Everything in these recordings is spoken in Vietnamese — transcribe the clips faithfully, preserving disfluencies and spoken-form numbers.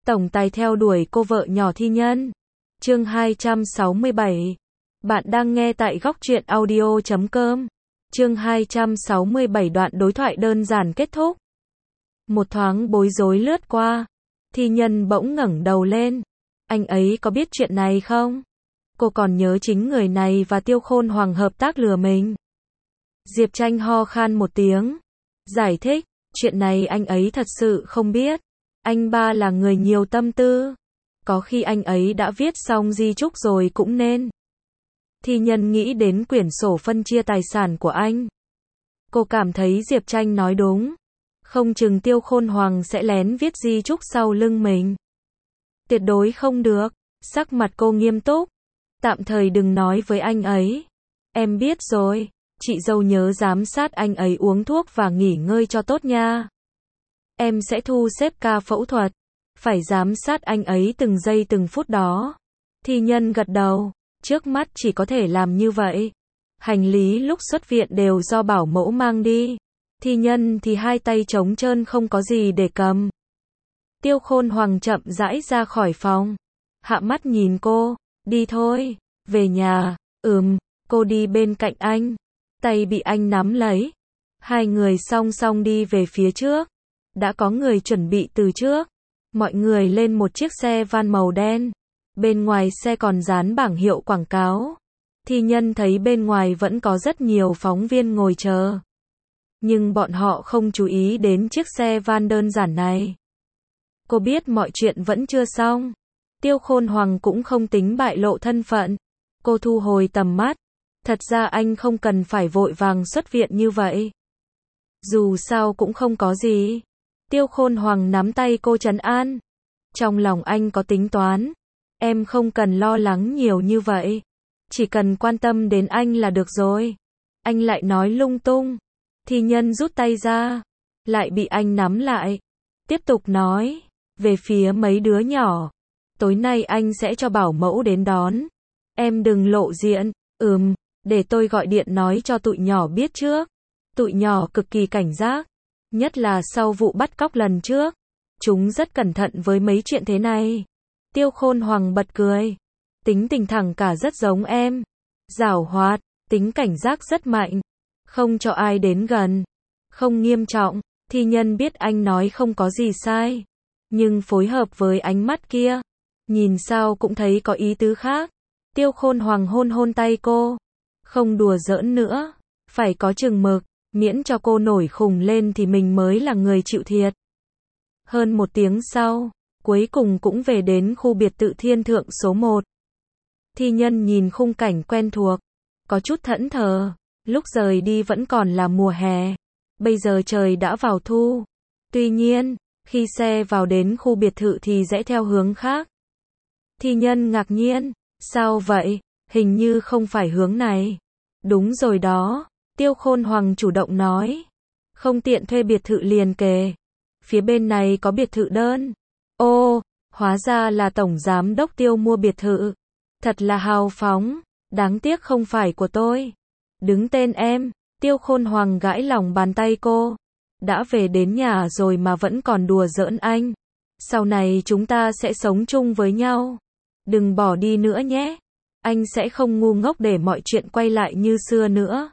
tổng tài theo đuổi cô vợ nhỏ Thi Nhân. Chương hai trăm sáu mươi bảy. Bạn đang nghe tại góc truyện audio chấm com. Chương hai trăm sáu mươi bảy, đoạn đối thoại đơn giản kết thúc. Một thoáng bối rối lướt qua. Thi Nhân bỗng ngẩng đầu lên. Anh ấy có biết chuyện này không? Cô còn nhớ chính người này và Tiêu Khôn Hoàng hợp tác lừa mình. Diệp Tranh ho khan một tiếng. Giải thích, chuyện này anh ấy thật sự không biết. Anh ba là người nhiều tâm tư. Có khi anh ấy đã viết xong di chúc rồi cũng nên. Thi Nhân nghĩ đến quyển sổ phân chia tài sản của anh. Cô cảm thấy Diệp Tranh nói đúng. Không chừng Tiêu Khôn Hoàng sẽ lén viết di chúc sau lưng mình. Tuyệt đối không được. Sắc mặt cô nghiêm túc. Tạm thời đừng nói với anh ấy. Em biết rồi. Chị dâu nhớ giám sát anh ấy uống thuốc và nghỉ ngơi cho tốt nha. Em sẽ thu xếp ca phẫu thuật. Phải giám sát anh ấy từng giây từng phút đó. Thi Nhân gật đầu. Trước mắt chỉ có thể làm như vậy. Hành lý lúc xuất viện đều do bảo mẫu mang đi. Thi Nhân thì hai tay trống trơn không có gì để cầm. Tiêu Khôn Hoàng chậm rãi ra khỏi phòng. Hạ mắt nhìn cô. Đi thôi. Về nhà. Ừm. Cô đi bên cạnh anh. Tay bị anh nắm lấy. Hai người song song đi về phía trước. Đã có người chuẩn bị từ trước. Mọi người lên một chiếc xe van màu đen. Bên ngoài xe còn dán bảng hiệu quảng cáo. Thi Nhân thấy bên ngoài vẫn có rất nhiều phóng viên ngồi chờ. Nhưng bọn họ không chú ý đến chiếc xe van đơn giản này. Cô biết mọi chuyện vẫn chưa xong. Tiêu Khôn Hoàng cũng không tính bại lộ thân phận. Cô thu hồi tầm mắt. Thật ra anh không cần phải vội vàng xuất viện như vậy. Dù sao cũng không có gì. Tiêu Khôn Hoàng nắm tay cô trấn an. Trong lòng anh có tính toán. Em không cần lo lắng nhiều như vậy. Chỉ cần quan tâm đến anh là được rồi. Anh lại nói lung tung. Thi Nhân rút tay ra. Lại bị anh nắm lại. Tiếp tục nói. Về phía mấy đứa nhỏ. Tối nay anh sẽ cho bảo mẫu đến đón. Em đừng lộ diện. Ừm. Để tôi gọi điện nói cho tụi nhỏ biết trước. Tụi nhỏ cực kỳ cảnh giác. Nhất là sau vụ bắt cóc lần trước. Chúng rất cẩn thận với mấy chuyện thế này. Tiêu Khôn Hoàng bật cười. Tính tình thẳng cả rất giống em. Giảo hoạt, tính cảnh giác rất mạnh. Không cho ai đến gần. Không nghiêm trọng. Thi Nhân biết anh nói không có gì sai. Nhưng phối hợp với ánh mắt kia. Nhìn sao cũng thấy có ý tứ khác. Tiêu Khôn Hoàng hôn hôn tay cô. Không đùa giỡn nữa. Phải có chừng mực. Miễn cho cô nổi khùng lên thì mình mới là người chịu thiệt. Hơn một tiếng sau, cuối cùng cũng về đến khu biệt thự Thiên Thượng số một. Thi Nhân nhìn khung cảnh quen thuộc. Có chút thẫn thờ. Lúc rời đi vẫn còn là mùa hè. Bây giờ trời đã vào thu. Tuy nhiên, khi xe vào đến khu biệt thự thì rẽ theo hướng khác. Thi Nhân ngạc nhiên. Sao vậy? Hình như không phải hướng này. Đúng rồi đó. Tiêu Khôn Hoàng chủ động nói. Không tiện thuê biệt thự liền kề. Phía bên này có biệt thự đơn. Ô, hóa ra là tổng giám đốc Tiêu mua biệt thự. Thật là hào phóng. Đáng tiếc không phải của tôi. Đứng tên em. Tiêu Khôn Hoàng gãi lòng bàn tay cô. Đã về đến nhà rồi mà vẫn còn đùa giỡn anh. Sau này chúng ta sẽ sống chung với nhau. Đừng bỏ đi nữa nhé. Anh sẽ không ngu ngốc để mọi chuyện quay lại như xưa nữa.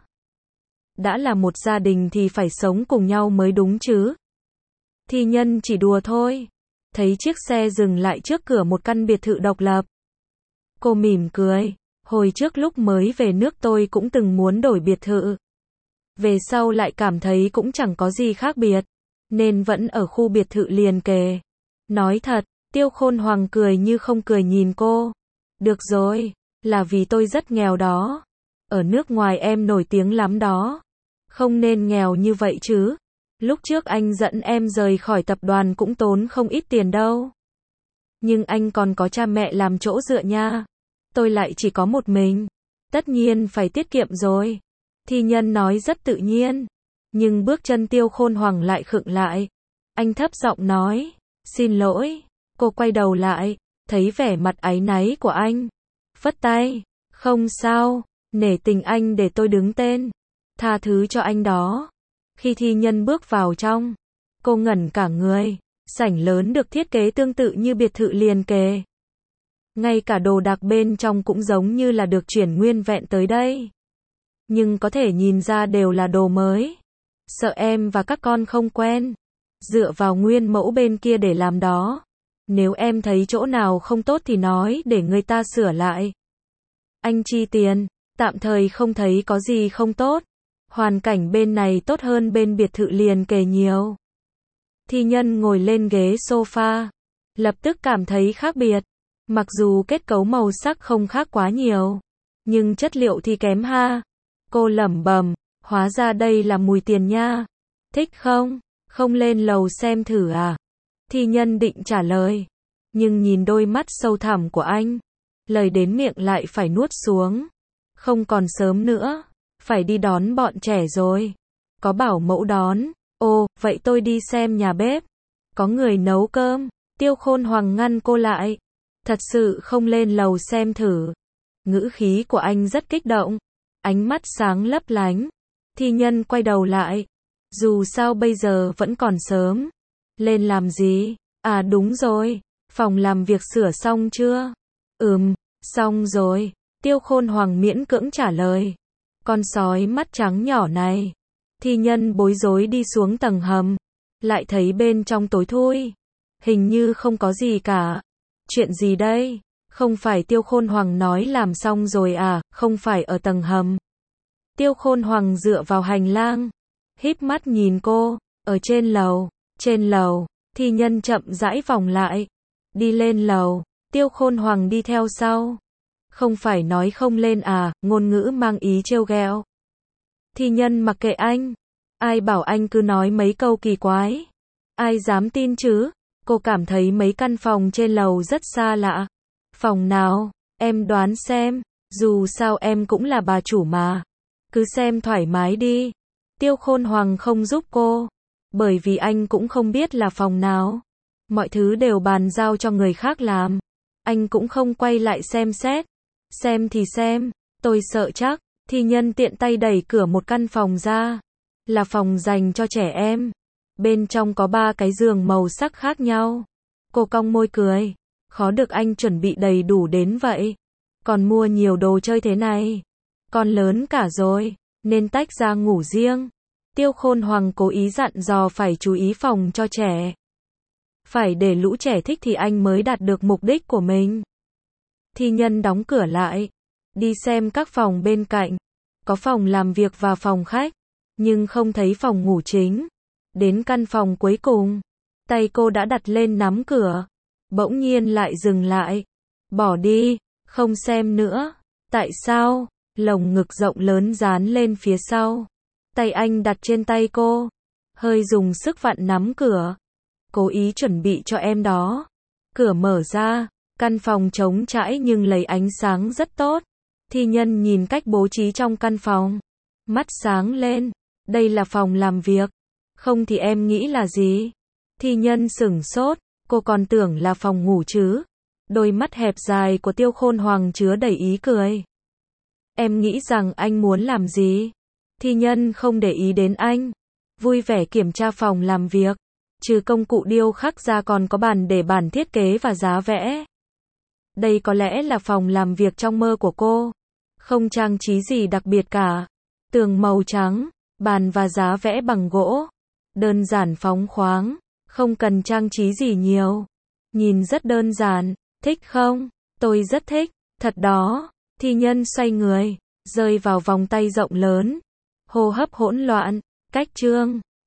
Đã là một gia đình thì phải sống cùng nhau mới đúng chứ. Thi Nhân chỉ đùa thôi. Thấy chiếc xe dừng lại trước cửa một căn biệt thự độc lập. Cô mỉm cười. Hồi trước lúc mới về nước tôi cũng từng muốn đổi biệt thự. Về sau lại cảm thấy cũng chẳng có gì khác biệt. Nên vẫn ở khu biệt thự liền kề. Nói thật, Tiêu Khôn Hoàng cười như không cười nhìn cô. Được rồi, là vì tôi rất nghèo đó. Ở nước ngoài em nổi tiếng lắm đó. Không nên nghèo như vậy chứ. Lúc trước anh dẫn em rời khỏi tập đoàn cũng tốn không ít tiền đâu. Nhưng anh còn có cha mẹ làm chỗ dựa nha. Tôi lại chỉ có một mình. Tất nhiên phải tiết kiệm rồi. Thi Nhân nói rất tự nhiên. Nhưng bước chân Tiêu Khôn Hoàng lại khựng lại. Anh thấp giọng nói. Xin lỗi. Cô quay đầu lại. Thấy vẻ mặt áy náy của anh. Phất tay. Không sao. Nể tình anh để tôi đứng tên. Tha thứ cho anh đó. Khi Thi Nhân bước vào trong. Cô ngẩn cả người. Sảnh lớn được thiết kế tương tự như biệt thự liền kề. Ngay cả đồ đạc bên trong cũng giống như là được chuyển nguyên vẹn tới đây. Nhưng có thể nhìn ra đều là đồ mới. Sợ em và các con không quen. Dựa vào nguyên mẫu bên kia để làm đó. Nếu em thấy chỗ nào không tốt thì nói để người ta sửa lại. Anh chi tiền, tạm thời không thấy có gì không tốt. Hoàn cảnh bên này tốt hơn bên biệt thự liền kề nhiều. Thi Nhân ngồi lên ghế sofa. Lập tức cảm thấy khác biệt. Mặc dù kết cấu màu sắc không khác quá nhiều. Nhưng chất liệu thì kém ha. Cô lẩm bẩm, hóa ra đây là mùi tiền nha. Thích không? Không lên lầu xem thử à? Thi Nhân định trả lời. Nhưng nhìn đôi mắt sâu thẳm của anh. Lời đến miệng lại phải nuốt xuống. Không còn sớm nữa. Phải đi đón bọn trẻ rồi. Có bảo mẫu đón. Ồ, vậy tôi đi xem nhà bếp. Có người nấu cơm. Tiêu Khôn Hoàng ngăn cô lại. Thật sự không lên lầu xem thử. Ngữ khí của anh rất kích động. Ánh mắt sáng lấp lánh. Thi Nhân quay đầu lại. Dù sao bây giờ vẫn còn sớm. Lên làm gì? À đúng rồi. Phòng làm việc sửa xong chưa? Ừm, xong rồi. Tiêu Khôn Hoàng miễn cưỡng trả lời. Con sói mắt trắng nhỏ này. Thi Nhân bối rối đi xuống tầng hầm. Lại thấy bên trong tối thui. Hình như không có gì cả. Chuyện gì đây? Không phải Tiêu Khôn Hoàng nói làm xong rồi à? Không phải ở tầng hầm. Tiêu Khôn Hoàng dựa vào hành lang. Híp mắt nhìn cô. Ở trên lầu. Trên lầu. Thi Nhân chậm rãi vòng lại. Đi lên lầu. Tiêu Khôn Hoàng đi theo sau. Không phải nói không lên à? Ngôn ngữ mang ý trêu ghẹo. Thi Nhân mặc kệ anh. Ai bảo anh cứ nói mấy câu kỳ quái. Ai dám tin chứ? Cô cảm thấy mấy căn phòng trên lầu rất xa lạ. Phòng nào? Em đoán xem. Dù sao em cũng là bà chủ mà. Cứ xem thoải mái đi. Tiêu Khôn Hoàng không giúp cô. Bởi vì anh cũng không biết là phòng nào. Mọi thứ đều bàn giao cho người khác làm. Anh cũng không quay lại xem xét. Xem thì xem. Tôi sợ chắc. Thi Nhân tiện tay đẩy cửa một căn phòng ra. Là phòng dành cho trẻ em. Bên trong có ba cái giường màu sắc khác nhau. Cô cong môi cười. Khó được anh chuẩn bị đầy đủ đến vậy. Còn mua nhiều đồ chơi thế này. Con lớn cả rồi, nên tách ra ngủ riêng. Tiêu Khôn Hoàng cố ý dặn dò phải chú ý phòng cho trẻ. Phải để lũ trẻ thích thì anh mới đạt được mục đích của mình. Thi Nhân đóng cửa lại. Đi xem các phòng bên cạnh. Có phòng làm việc và phòng khách. Nhưng không thấy phòng ngủ chính. Đến căn phòng cuối cùng. Tay cô đã đặt lên nắm cửa. Bỗng nhiên lại dừng lại. Bỏ đi, không xem nữa. Tại sao? Lồng ngực rộng lớn dán lên phía sau. Tay anh đặt trên tay cô. Hơi dùng sức vặn nắm cửa. Cố ý chuẩn bị cho em đó. Cửa mở ra. Căn phòng trống trải nhưng lấy ánh sáng rất tốt. Thi Nhân nhìn cách bố trí trong căn phòng. Mắt sáng lên. Đây là phòng làm việc. Không thì em nghĩ là gì? Thi Nhân sửng sốt. Cô còn tưởng là phòng ngủ chứ. Đôi mắt hẹp dài của Tiêu Khôn Hoàng chứa đầy ý cười. Em nghĩ rằng anh muốn làm gì? Thi Nhân không để ý đến anh. Vui vẻ kiểm tra phòng làm việc. Trừ công cụ điêu khắc ra còn có bàn để bản thiết kế và giá vẽ. Đây có lẽ là phòng làm việc trong mơ của cô. Không trang trí gì đặc biệt cả. Tường màu trắng, bàn và giá vẽ bằng gỗ. Đơn giản phóng khoáng, không cần trang trí gì nhiều. Nhìn rất đơn giản, thích không? Tôi rất thích, thật đó. Thi Nhân xoay người, rơi vào vòng tay rộng lớn. Hô hấp hỗn loạn, cách chương.